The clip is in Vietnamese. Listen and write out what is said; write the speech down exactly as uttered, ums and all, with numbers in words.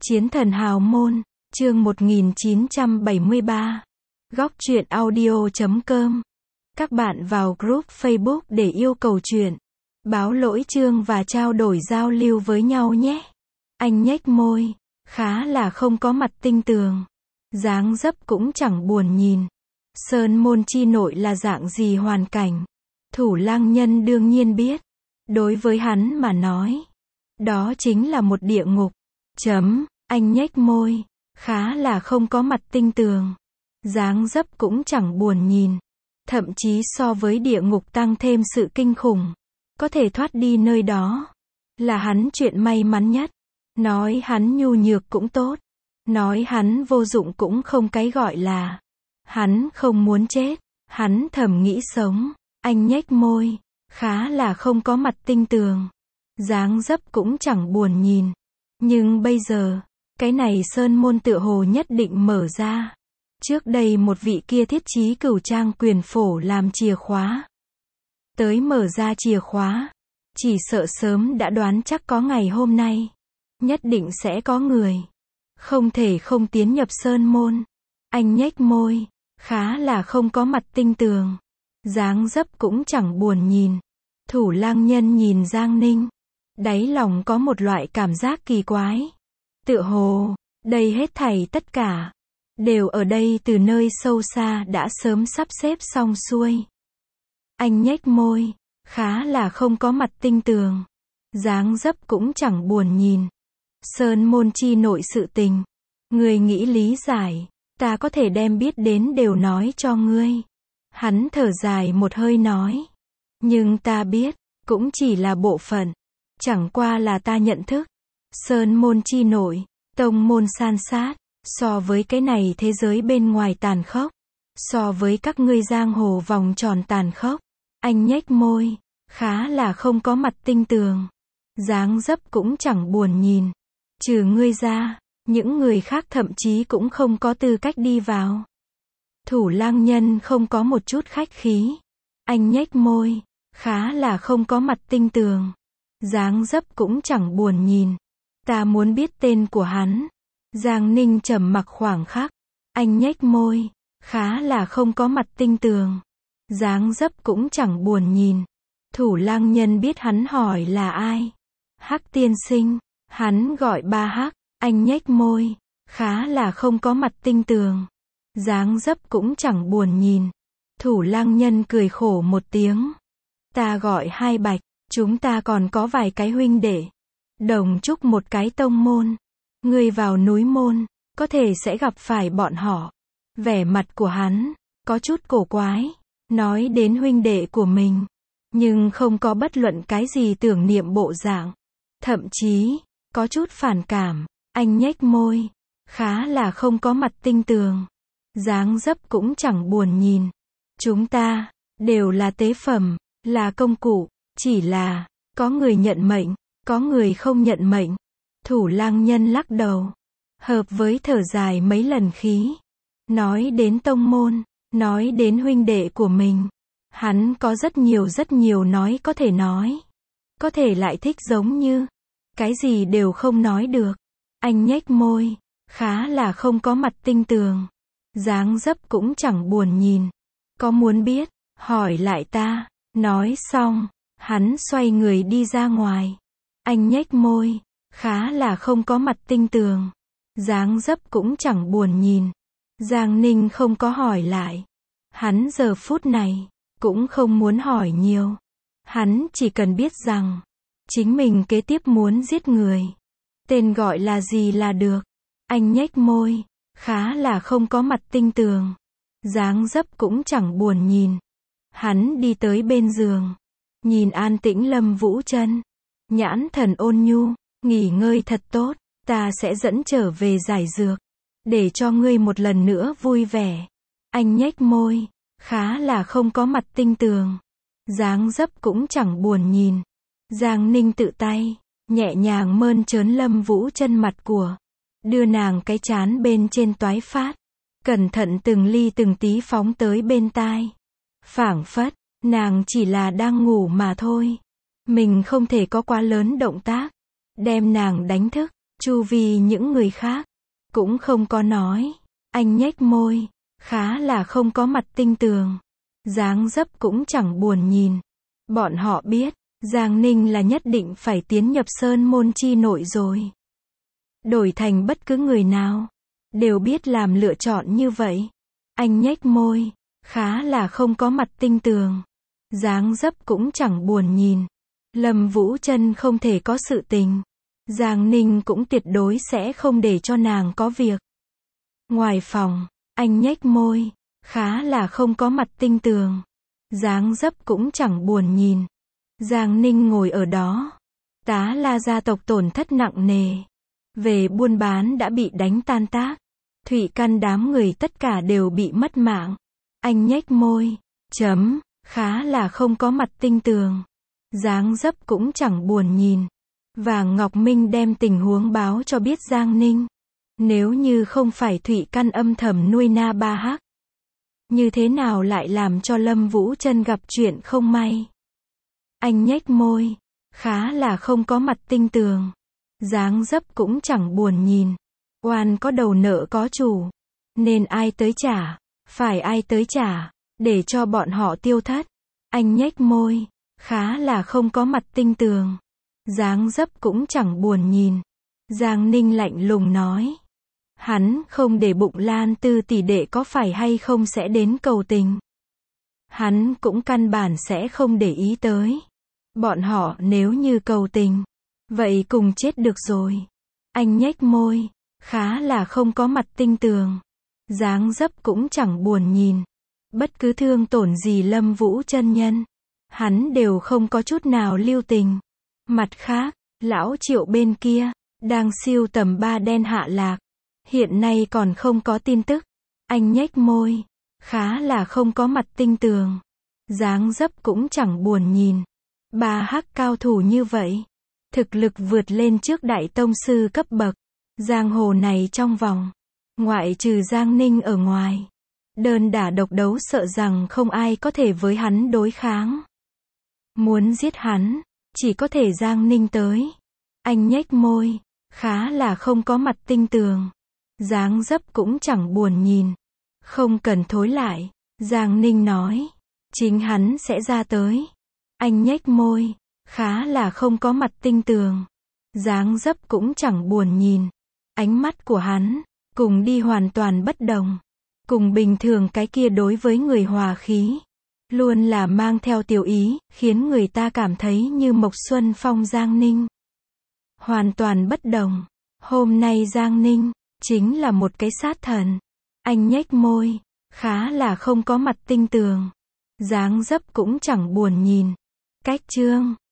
Chiến thần hào môn, chương một nghìn chín trăm bảy mươi ba. Góc truyện audio chấm com. Các bạn vào group Facebook để yêu cầu truyện, báo lỗi chương và trao đổi giao lưu với nhau nhé. Anh nhếch môi, khá là không có mặt tinh tường. Dáng dấp cũng chẳng buồn nhìn. Sơn môn chi nội là dạng gì hoàn cảnh? Thủ Lăng Nhân đương nhiên biết. Đối với hắn mà nói, đó chính là một địa ngục. Chấm, anh nhếch môi, khá là không có mặt tinh tường. Dáng dấp cũng chẳng buồn nhìn. Thậm chí so với địa ngục tăng thêm sự kinh khủng. Có thể thoát đi nơi đó là hắn chuyện may mắn nhất. Nói hắn nhu nhược cũng tốt. Nói hắn vô dụng cũng không cái gọi là. Hắn không muốn chết. Hắn thầm nghĩ sống. Anh nhếch môi, khá là không có mặt tinh tường. Dáng dấp cũng chẳng buồn nhìn. Nhưng bây giờ, cái này sơn môn tựa hồ nhất định mở ra. Trước đây một vị kia thiết chí cửu trang quyền phổ làm chìa khóa. Tới mở ra chìa khóa. Chỉ sợ sớm đã đoán chắc có ngày hôm nay. Nhất định sẽ có người. Không thể không tiến nhập sơn môn. Anh nhếch môi, khá là không có mặt tinh tường. Dáng dấp cũng chẳng buồn nhìn. Thủ Lăng Nhân nhìn Giang Ninh. Đáy lòng có một loại cảm giác kỳ quái. Tựa hồ, đây hết thảy tất cả, đều ở đây từ nơi sâu xa đã sớm sắp xếp xong xuôi. Anh nhếch môi, khá là không có mặt tinh tường. Dáng dấp cũng chẳng buồn nhìn. Sơn môn chi nội sự tình. Ngươi nghĩ lý giải, ta có thể đem biết đến đều nói cho ngươi. Hắn thở dài một hơi nói. Nhưng ta biết, cũng chỉ là bộ phận. Chẳng qua là ta nhận thức. Sơn môn chi nội, tông môn san sát. So với cái này thế giới bên ngoài tàn khốc. So với các ngươi giang hồ vòng tròn tàn khốc. Anh nhếch môi, khá là không có mặt tinh tường. Dáng dấp cũng chẳng buồn nhìn. Trừ ngươi ra, những người khác thậm chí cũng không có tư cách đi vào. Thủ Lăng Nhân không có một chút khách khí. Anh nhếch môi, khá là không có mặt tinh tường. Dáng dấp cũng chẳng buồn nhìn. Ta muốn biết tên của hắn. Giang Ninh trầm mặc khoảng khắc. Anh nhếch môi, khá là không có mặt tinh tường. Dáng dấp cũng chẳng buồn nhìn. Thủ Lăng Nhân biết hắn hỏi là ai. Hắc tiên sinh. Hắn gọi ba Hắc. Anh nhếch môi, khá là không có mặt tinh tường. Dáng dấp cũng chẳng buồn nhìn. Thủ Lăng Nhân cười khổ một tiếng. Ta gọi hai Bạch. Chúng ta còn có vài cái huynh đệ. Đồng chúc một cái tông môn. Ngươi vào núi môn, có thể sẽ gặp phải bọn họ. Vẻ mặt của hắn, có chút cổ quái. Nói đến huynh đệ của mình. Nhưng không có bất luận cái gì tưởng niệm bộ dạng. Thậm chí, có chút phản cảm. Anh nhếch môi, khá là không có mặt tinh tường. Dáng dấp cũng chẳng buồn nhìn. Chúng ta, đều là tế phẩm, là công cụ. Chỉ là, có người nhận mệnh, có người không nhận mệnh. Thủ Lăng Nhân lắc đầu. Hợp với thở dài mấy lần khí. Nói đến tông môn, nói đến huynh đệ của mình. Hắn có rất nhiều rất nhiều nói có thể nói. Có thể lại thích giống như, cái gì đều không nói được. Anh nhếch môi, khá là không có mặt tinh tường. Dáng dấp cũng chẳng buồn nhìn. Có muốn biết, hỏi lại ta. Nói xong, hắn xoay người đi ra ngoài. Anh nhếch môi, khá là không có mặt tinh tường. Dáng dấp cũng chẳng buồn nhìn. Giang Ninh không có hỏi lại. Hắn giờ phút này, cũng không muốn hỏi nhiều. Hắn chỉ cần biết rằng, chính mình kế tiếp muốn giết người. Tên gọi là gì là được. Anh nhếch môi, khá là không có mặt tinh tường. Dáng dấp cũng chẳng buồn nhìn. Hắn đi tới bên giường. Nhìn an tĩnh Lâm Vũ Chân. Nhãn thần ôn nhu. Nghỉ ngơi thật tốt. Ta sẽ dẫn trở về giải dược. Để cho ngươi một lần nữa vui vẻ. Anh nhếch môi. Khá là không có mặt tinh tường. Dáng dấp cũng chẳng buồn nhìn. Giang Ninh tự tay. Nhẹ nhàng mơn trớn Lâm Vũ Chân mặt của. Đưa nàng cái trán bên trên toái phát. Cẩn thận từng ly từng tí phóng tới bên tai. Phảng phất, nàng chỉ là đang ngủ mà thôi. Mình không thể có quá lớn động tác. Đem nàng đánh thức. chu vi những người khác cũng không có nói. Anh nhếch môi, khá là không có mặt tinh tường. Dáng dấp cũng chẳng buồn nhìn. Bọn họ biết, Giang Ninh là nhất định phải tiến nhập sơn môn chi nội rồi. Đổi thành bất cứ người nào, đều biết làm lựa chọn như vậy. Anh nhếch môi, khá là không có mặt tinh tường. Dáng dấp cũng chẳng buồn nhìn. Lâm Vũ Trân không thể có sự tình. Giang Ninh cũng tuyệt đối sẽ không để cho nàng có việc. Ngoài phòng, anh nhếch môi, khá là không có mặt tinh tường. Dáng dấp cũng chẳng buồn nhìn. Giang Ninh ngồi ở đó. Tá La gia tộc tổn thất nặng nề. Về buôn bán đã bị đánh tan tác. Thụy Căn đám người tất cả đều bị mất mạng. Anh nhếch môi, chấm, khá là không có mặt tinh tường. Dáng dấp cũng chẳng buồn nhìn. Vàng Ngọc Minh đem tình huống báo cho biết Giang Ninh. Nếu như không phải Thụy Căn âm thầm nuôi Na Ba Hắc, như thế nào lại làm cho Lâm Vũ Trân gặp chuyện không may. Anh nhếch môi, khá là không có mặt tinh tường. Dáng dấp cũng chẳng buồn nhìn. Oan có đầu nợ có chủ. Nên ai tới trả, phải ai tới trả, để cho bọn họ tiêu thất. Anh nhếch môi, khá là không có mặt tinh tường. Dáng dấp cũng chẳng buồn nhìn. Giang Ninh lạnh lùng nói. Hắn không để bụng Lan Tư tỷ đệ có phải hay không sẽ đến cầu tình. Hắn cũng căn bản sẽ không để ý tới. Bọn họ nếu như cầu tình, vậy cùng chết được rồi. Anh nhếch môi, khá là không có mặt tinh tường. Dáng dấp cũng chẳng buồn nhìn. Bất cứ thương tổn gì Lâm Vũ Trân nhân, hắn đều không có chút nào lưu tình. Mặt khác, lão Triệu bên kia, đang siêu tầm ba đen hạ lạc. Hiện nay còn không có tin tức. Anh nhếch môi, khá là không có mặt tinh tường. Dáng dấp cũng chẳng buồn nhìn. Ba Hắc cao thủ như vậy, thực lực vượt lên trước đại tông sư cấp bậc. Giang hồ này trong vòng, ngoại trừ Giang Ninh ở ngoài, đơn đả độc đấu sợ rằng không ai có thể với hắn đối kháng. Muốn giết hắn, chỉ có thể Giang Ninh tới. Anh nhếch môi, khá là không có mặt tinh tường. Dáng dấp cũng chẳng buồn nhìn. Không cần thối lại, Giang Ninh nói. Chính hắn sẽ ra tới. Anh nhếch môi, khá là không có mặt tinh tường. Dáng dấp cũng chẳng buồn nhìn. Ánh mắt của hắn, cùng đi hoàn toàn bất đồng. Cùng bình thường cái kia đối với người hòa khí. Luôn là mang theo tiểu ý, khiến người ta cảm thấy như Mộc Xuân Phong Giang Ninh. Hoàn toàn bất đồng. Hôm nay Giang Ninh, chính là một cái sát thần. Anh nhếch môi, khá là không có mặt tinh tường. Dáng dấp cũng chẳng buồn nhìn. Cách chương